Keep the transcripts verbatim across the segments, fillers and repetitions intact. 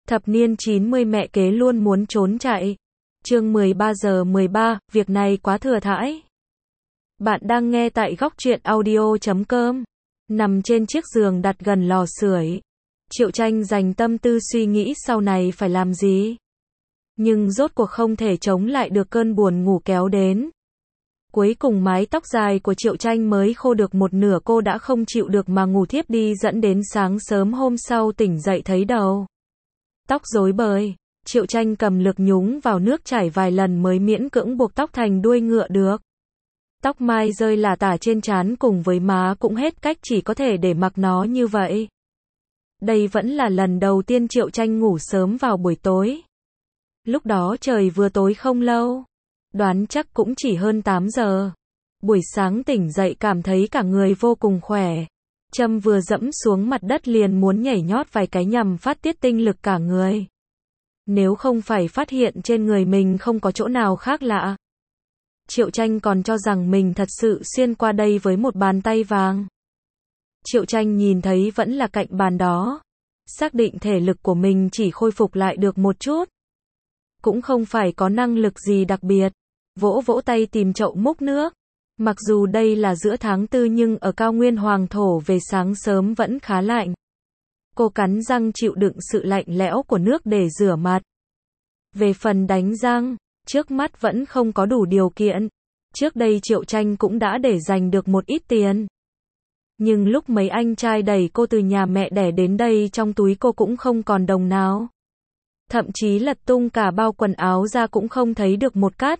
Thập niên chín mươi mẹ kế luôn muốn trốn chạy. Chương mười ba giờ mười ba, việc này quá thừa thãi. Bạn đang nghe tại góc truyện audio chấm com. Nằm trên chiếc giường đặt gần lò sưởi, Triệu Tranh dành tâm tư suy nghĩ sau này phải làm gì. Nhưng rốt cuộc không thể chống lại được cơn buồn ngủ kéo đến. Cuối cùng mái tóc dài của Triệu Tranh mới khô được một nửa, cô đã không chịu được mà ngủ thiếp đi, dẫn đến sáng sớm hôm sau tỉnh dậy thấy đầu tóc rối bời. Triệu Tranh cầm lược nhúng vào nước chảy vài lần mới miễn cưỡng buộc tóc thành đuôi ngựa được. Tóc mai rơi lả tả trên trán cùng với má cũng hết cách, chỉ có thể để mặc nó như vậy. Đây vẫn là lần đầu tiên Triệu Tranh ngủ sớm vào buổi tối. Lúc đó trời vừa tối không lâu, đoán chắc cũng chỉ hơn tám giờ. Buổi sáng tỉnh dậy cảm thấy cả người vô cùng khỏe. Châm vừa dẫm xuống mặt đất liền muốn nhảy nhót vài cái nhằm phát tiết tinh lực cả người. Nếu không phải phát hiện trên người mình không có chỗ nào khác lạ, Triệu Tranh còn cho rằng mình thật sự xuyên qua đây với một bàn tay vàng. Triệu Tranh nhìn thấy vẫn là cạnh bàn đó, xác định thể lực của mình chỉ khôi phục lại được một chút, cũng không phải có năng lực gì đặc biệt. Vỗ vỗ tay tìm chậu múc nước. Mặc dù đây là giữa tháng tư nhưng ở cao nguyên hoàng thổ về sáng sớm vẫn khá lạnh. Cô cắn răng chịu đựng sự lạnh lẽo của nước để rửa mặt. Về phần đánh răng, trước mắt vẫn không có đủ điều kiện. Trước đây Triệu Tranh cũng đã để dành được một ít tiền. Nhưng lúc mấy anh trai đẩy cô từ nhà mẹ đẻ đến đây, trong túi cô cũng không còn đồng nào. Thậm chí lật tung cả bao quần áo ra cũng không thấy được một cát.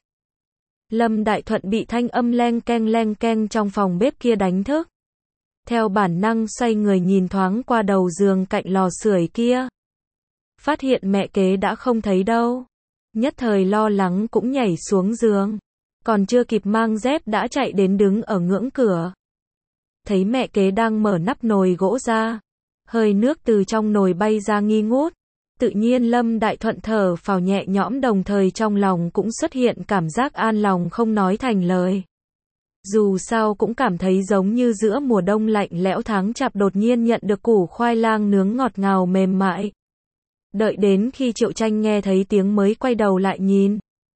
Lâm Đại Thuận bị thanh âm leng keng leng keng trong phòng bếp kia đánh thức. Theo bản năng xoay người nhìn thoáng qua đầu giường cạnh lò sưởi kia. Phát hiện mẹ kế đã không thấy đâu. Nhất thời lo lắng cũng nhảy xuống giường. Còn chưa kịp mang dép đã chạy đến đứng ở ngưỡng cửa. Thấy mẹ kế đang mở nắp nồi gỗ ra. Hơi nước từ trong nồi bay ra nghi ngút. Tự nhiên Lâm Đại Thuận thở phào nhẹ nhõm, đồng thời trong lòng cũng xuất hiện cảm giác an lòng không nói thành lời. Dù sao cũng cảm thấy giống như giữa mùa đông lạnh lẽo tháng chạp đột nhiên nhận được củ khoai lang nướng ngọt ngào mềm mại. Đợi đến khi Triệu Tranh nghe thấy tiếng mới quay đầu lại nhìn.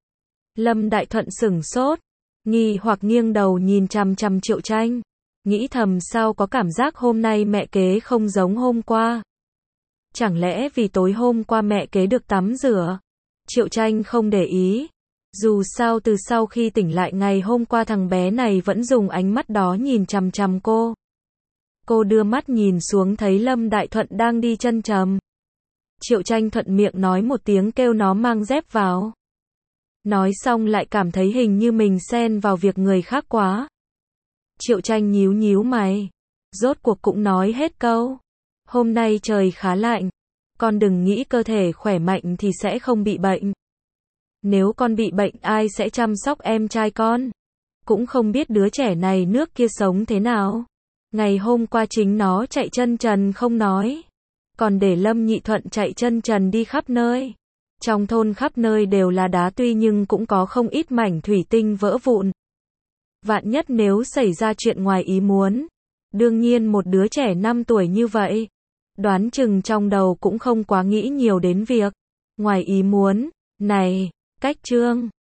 Lâm Đại Thuận sửng sốt, nghi hoặc nghiêng đầu nhìn chằm chằm Triệu Tranh, nghĩ thầm sao có cảm giác hôm nay mẹ kế không giống hôm qua. Chẳng lẽ vì tối hôm qua mẹ kế được tắm rửa? Triệu Tranh không để ý. Dù sao từ sau khi tỉnh lại ngày hôm qua thằng bé này vẫn dùng ánh mắt đó nhìn chằm chằm cô. Cô đưa mắt nhìn xuống thấy Lâm Đại Thuận đang đi chân trầm. Triệu Tranh thuận miệng nói một tiếng kêu nó mang dép vào. Nói xong lại cảm thấy hình như mình xen vào việc người khác quá. Triệu Tranh nhíu nhíu mày. Rốt cuộc cũng nói hết câu. Hôm nay trời khá lạnh. Con đừng nghĩ cơ thể khỏe mạnh thì sẽ không bị bệnh. Nếu con bị bệnh ai sẽ chăm sóc em trai con? Cũng không biết đứa trẻ này nước kia sống thế nào. Ngày hôm qua chính nó chạy chân trần không nói. Còn để Lâm Nhị Thuận chạy chân trần đi khắp nơi. Trong thôn khắp nơi đều là đá tuy nhưng cũng có không ít mảnh thủy tinh vỡ vụn. Vạn nhất nếu xảy ra chuyện ngoài ý muốn. Đương nhiên một đứa trẻ năm tuổi như vậy, đoán chừng trong đầu cũng không quá nghĩ nhiều đến việc ngoài ý muốn này. Cách chương